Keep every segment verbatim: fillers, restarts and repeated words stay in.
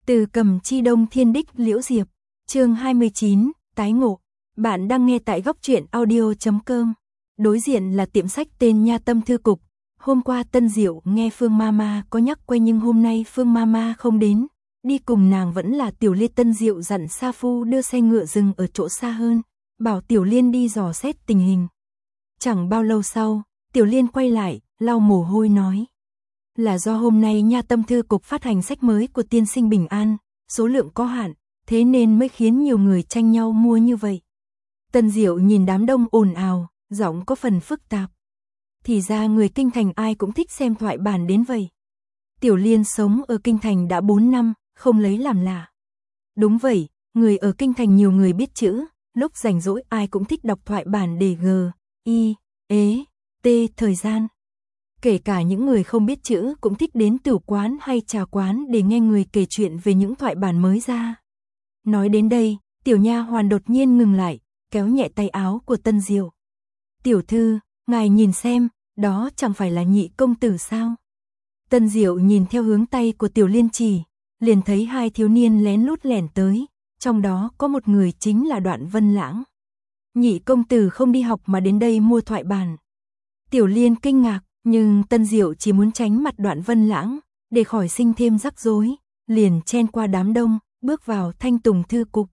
Từ Cầm Chi Đông Thiên Đích Liễu Diệp, chương hai mươi chín, tái ngộ. Bạn đang nghe tại góc truyện audio chấm com. Đối diện là tiệm sách tên Nha Tâm Thư Cục. Hôm qua Tân Diệu nghe Phương Mama có nhắc quay nhưng hôm nay Phương Mama không đến. Đi cùng nàng vẫn là Tiểu Liên. Tân Diệu dặn Sa Phu đưa xe ngựa dừng ở chỗ xa hơn, bảo Tiểu Liên đi dò xét tình hình. Chẳng bao lâu sau, Tiểu Liên quay lại, lau mồ hôi nói. Là do hôm nay Nha Tâm Thư Cục phát hành sách mới của tiên sinh Bình An, số lượng có hạn, thế nên mới khiến nhiều người tranh nhau mua như vậy. Tân Diệu nhìn đám đông ồn ào, giọng có phần phức tạp. Thì ra người Kinh Thành ai cũng thích xem thoại bản đến vậy. Tiểu Liên sống ở Kinh Thành đã bốn năm, không lấy làm lạ. Đúng vậy, người ở Kinh Thành nhiều người biết chữ, lúc rảnh rỗi ai cũng thích đọc thoại bản để g, i, ế, t thời gian. Kể cả những người không biết chữ cũng thích đến tử quán hay trà quán để nghe người kể chuyện về những thoại bản mới ra. Nói đến đây, Tiểu Nha Hoàn đột nhiên ngừng lại, kéo nhẹ tay áo của Tân Diệu. Tiểu thư, ngài nhìn xem, đó chẳng phải là Nhị công tử sao? Tân Diệu nhìn theo hướng tay của Tiểu Liên chỉ, liền thấy hai thiếu niên lén lút lẻn tới, trong đó có một người chính là Đoạn Vân Lãng. Nhị công tử không đi học mà đến đây mua thoại bản. Tiểu Liên kinh ngạc, nhưng Tân Diệu chỉ muốn tránh mặt Đoạn Vân Lãng, để khỏi sinh thêm rắc rối, liền chen qua đám đông, bước vào Thanh Tùng Thư Cục.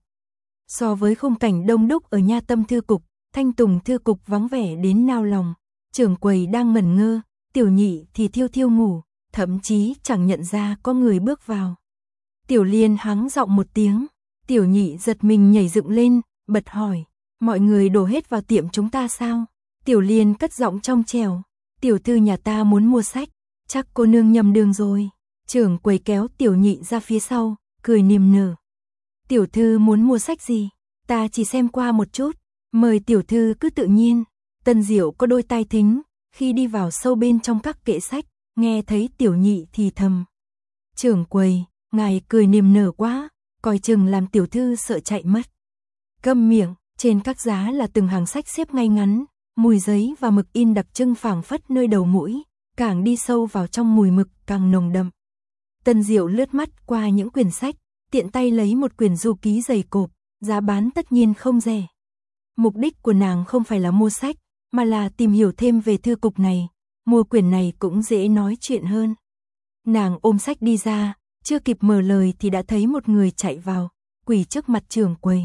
So với khung cảnh đông đúc ở Nha Tâm Thư Cục, Thanh Tùng Thư Cục vắng vẻ đến nao lòng. Trưởng quầy đang ngẩn ngơ, Tiểu Nhị thì thiêu thiêu ngủ, thậm chí chẳng nhận ra có người bước vào. Tiểu Liên hắng giọng một tiếng, Tiểu Nhị giật mình nhảy dựng lên, bật hỏi, mọi người đổ hết vào tiệm chúng ta sao? Tiểu Liên cất giọng trong trẻo, tiểu thư nhà ta muốn mua sách, chắc cô nương nhầm đường rồi. Trưởng quầy kéo Tiểu Nhị ra phía sau, cười niềm nở. Tiểu thư muốn mua sách gì? Ta chỉ xem qua một chút, mời tiểu thư cứ tự nhiên. Tân Diệu có đôi tai thính, khi đi vào sâu bên trong các kệ sách, nghe thấy Tiểu Nhị thì thầm. Trưởng quầy, ngài cười niềm nở quá, coi chừng làm tiểu thư sợ chạy mất. Câm miệng, trên các giá là từng hàng sách xếp ngay ngắn, mùi giấy và mực in đặc trưng phảng phất nơi đầu mũi, càng đi sâu vào trong mùi mực càng nồng đậm. Tân Diệu lướt mắt qua những quyển sách, tiện tay lấy một quyển du ký dày cộp, giá bán tất nhiên không rẻ. Mục đích của nàng không phải là mua sách, mà là tìm hiểu thêm về thư cục này, mua quyển này cũng dễ nói chuyện hơn. Nàng ôm sách đi ra, chưa kịp mở lời thì đã thấy một người chạy vào, quỳ trước mặt trưởng quầy.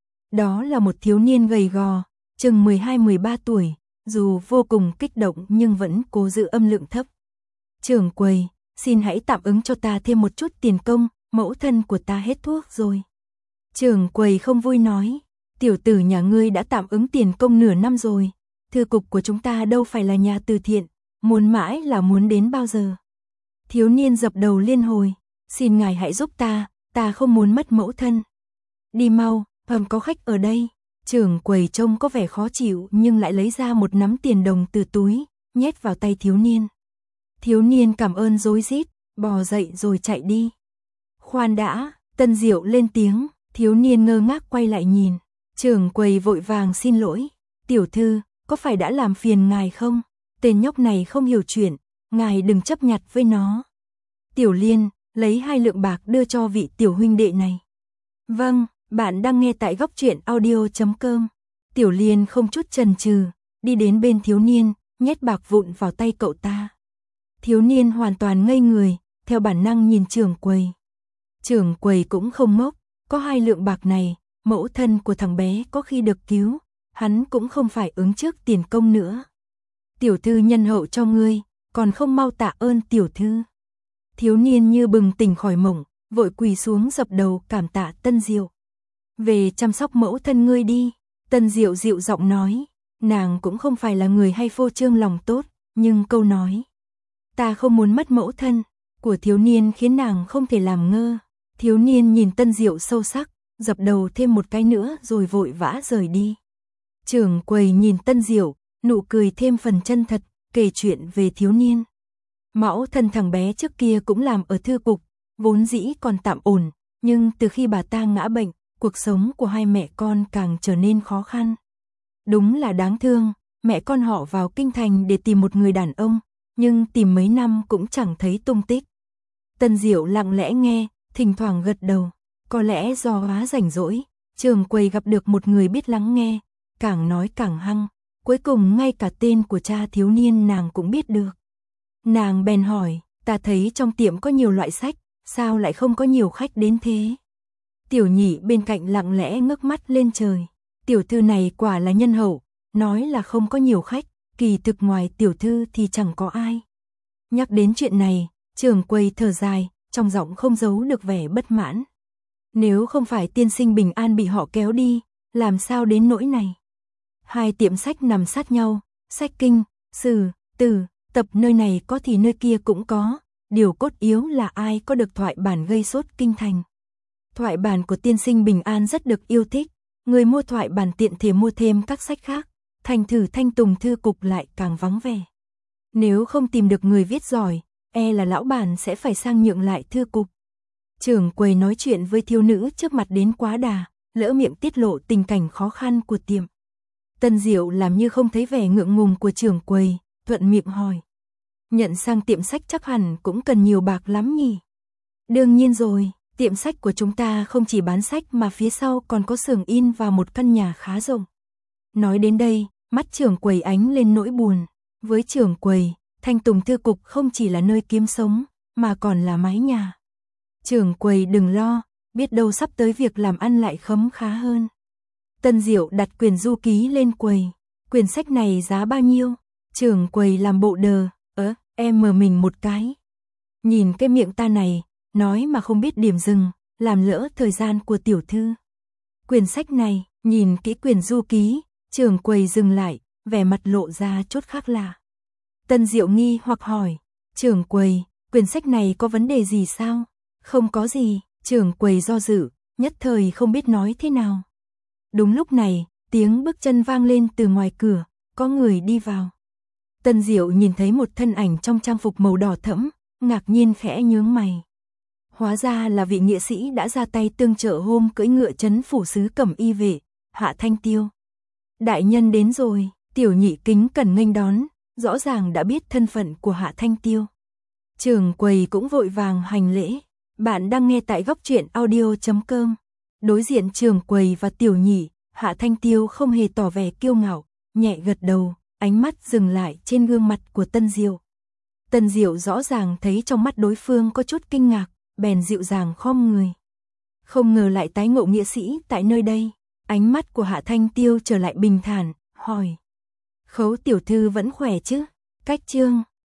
Đó là một thiếu niên gầy gò, chừng mười hai mười ba tuổi, dù vô cùng kích động nhưng vẫn cố giữ âm lượng thấp. Trưởng quầy, xin hãy tạm ứng cho ta thêm một chút tiền công, mẫu thân của ta hết thuốc rồi. Trưởng quầy không vui nói, tiểu tử nhà ngươi đã tạm ứng tiền công nửa năm rồi, thư cục của chúng ta đâu phải là nhà từ thiện, muốn mãi là muốn đến bao giờ. Thiếu niên dập đầu liên hồi, xin ngài hãy giúp ta, ta không muốn mất mẫu thân. Đi mau, hầm có khách ở đây. Trưởng quầy trông có vẻ khó chịu nhưng lại lấy ra một nắm tiền đồng từ túi, nhét vào tay thiếu niên. Thiếu niên cảm ơn rối rít, bò dậy rồi chạy đi. Khoan đã, Tân Diệu lên tiếng, thiếu niên ngơ ngác quay lại nhìn. Trưởng quầy vội vàng xin lỗi, tiểu thư, có phải đã làm phiền ngài không? Tên nhóc này không hiểu chuyện, ngài đừng chấp nhặt với nó. Tiểu Liên, lấy hai lượng bạc đưa cho vị tiểu huynh đệ này. Vâng. Bạn đang nghe tại góc truyện audio chấm com. Tiểu Liên không chút chần chừ, đi đến bên thiếu niên, nhét bạc vụn vào tay cậu ta. Thiếu niên hoàn toàn ngây người, theo bản năng nhìn trưởng quầy. Trưởng quầy cũng không ngốc, có hai lượng bạc này, mẫu thân của thằng bé có khi được cứu, hắn cũng không phải ứng trước tiền công nữa. Tiểu thư nhân hậu cho ngươi, còn không mau tạ ơn tiểu thư. Thiếu niên như bừng tỉnh khỏi mộng, vội quỳ xuống dập đầu cảm tạ Tân Diệu. Về chăm sóc mẫu thân ngươi đi, Tân Diệu dịu giọng nói, nàng cũng không phải là người hay phô trương lòng tốt, nhưng câu nói, ta không muốn mất mẫu thân, của thiếu niên khiến nàng không thể làm ngơ. Thiếu niên nhìn Tân Diệu sâu sắc, dập đầu thêm một cái nữa rồi vội vã rời đi. Trưởng quầy nhìn Tân Diệu, nụ cười thêm phần chân thật, kể chuyện về thiếu niên. Mẫu thân thằng bé trước kia cũng làm ở thư cục, vốn dĩ còn tạm ổn, nhưng từ khi bà ta ngã bệnh, cuộc sống của hai mẹ con càng trở nên khó khăn. Đúng là đáng thương, mẹ con họ vào Kinh Thành để tìm một người đàn ông, nhưng tìm mấy năm cũng chẳng thấy tung tích. Tân Diệu lặng lẽ nghe, thỉnh thoảng gật đầu. Có lẽ do quá rảnh rỗi, Trường Quầy gặp được một người biết lắng nghe, càng nói càng hăng, cuối cùng ngay cả tên của cha thiếu niên nàng cũng biết được. Nàng bèn hỏi, ta thấy trong tiệm có nhiều loại sách, sao lại không có nhiều khách đến thế? Tiểu Nhị bên cạnh lặng lẽ ngước mắt lên trời, tiểu thư này quả là nhân hậu, nói là không có nhiều khách, kỳ thực ngoài tiểu thư thì chẳng có ai. Nhắc đến chuyện này, Trường Quầy thở dài, trong giọng không giấu được vẻ bất mãn. Nếu không phải tiên sinh Bình An bị họ kéo đi, làm sao đến nỗi này? Hai tiệm sách nằm sát nhau, sách kinh, sử, từ, tập nơi này có thì nơi kia cũng có, điều cốt yếu là ai có được thoại bản gây sốt kinh thành. Thoại bản của tiên sinh Bình An rất được yêu thích, người mua thoại bản tiện thể mua thêm các sách khác, thành thử Thanh Tùng thư cục lại càng vắng vẻ. Nếu không tìm được người viết giỏi, e là lão bản sẽ phải sang nhượng lại thư cục. Trưởng Quầy nói chuyện với thiếu nữ trước mặt đến quá đà, lỡ miệng tiết lộ tình cảnh khó khăn của tiệm. Tân Diệu làm như không thấy vẻ ngượng ngùng của trưởng Quầy, thuận miệng hỏi. Nhận sang tiệm sách chắc hẳn cũng cần nhiều bạc lắm nhỉ? Đương nhiên rồi, tiệm sách của chúng ta không chỉ bán sách mà phía sau còn có xưởng in và một căn nhà khá rộng. Nói đến đây, mắt trưởng Quầy ánh lên nỗi buồn. Với trưởng Quầy, Thanh Tùng thư cục không chỉ là nơi kiếm sống, mà còn là mái nhà. Trưởng Quầy đừng lo, biết đâu sắp tới việc làm ăn lại khấm khá hơn. Tân Diệu đặt quyển du ký lên quầy. Quyển sách này giá bao nhiêu? Trưởng Quầy làm bộ đờ, ớ, em mờ mình một cái. Nhìn cái miệng ta này, nói mà không biết điểm dừng, làm lỡ thời gian của tiểu thư. Quyển sách này, nhìn kỹ quyển du ký, trưởng Quầy dừng lại, vẻ mặt lộ ra chút khác lạ. Tân Diệu nghi hoặc hỏi, trưởng Quầy, quyển sách này có vấn đề gì sao? Không có gì, trưởng Quầy do dự, nhất thời không biết nói thế nào. Đúng lúc này, tiếng bước chân vang lên từ ngoài cửa, có người đi vào. Tân Diệu nhìn thấy một thân ảnh trong trang phục màu đỏ thẫm, ngạc nhiên khẽ nhướng mày. Hóa ra là vị nghĩa sĩ đã ra tay tương trợ hôm cưỡi ngựa trấn phủ sứ Cẩm Y vệ, Hạ Thanh Tiêu. Đại nhân đến rồi, Tiểu Nhị kính cẩn nghênh đón, rõ ràng đã biết thân phận của Hạ Thanh Tiêu. Trưởng Quầy cũng vội vàng hành lễ. Bạn đang nghe tại góc truyện audio chấm com. Đối diện Trưởng Quầy và Tiểu Nhị, Hạ Thanh Tiêu không hề tỏ vẻ kiêu ngạo, nhẹ gật đầu, ánh mắt dừng lại trên gương mặt của Tân Diệu. Tân Diệu rõ ràng thấy trong mắt đối phương có chút kinh ngạc, bèn dịu dàng khom người. Không ngờ lại tái ngộ nghĩa sĩ tại nơi đây. Ánh mắt của Hạ Thanh Tiêu trở lại bình thản, hỏi. Khấu tiểu thư vẫn khỏe chứ? Cách chương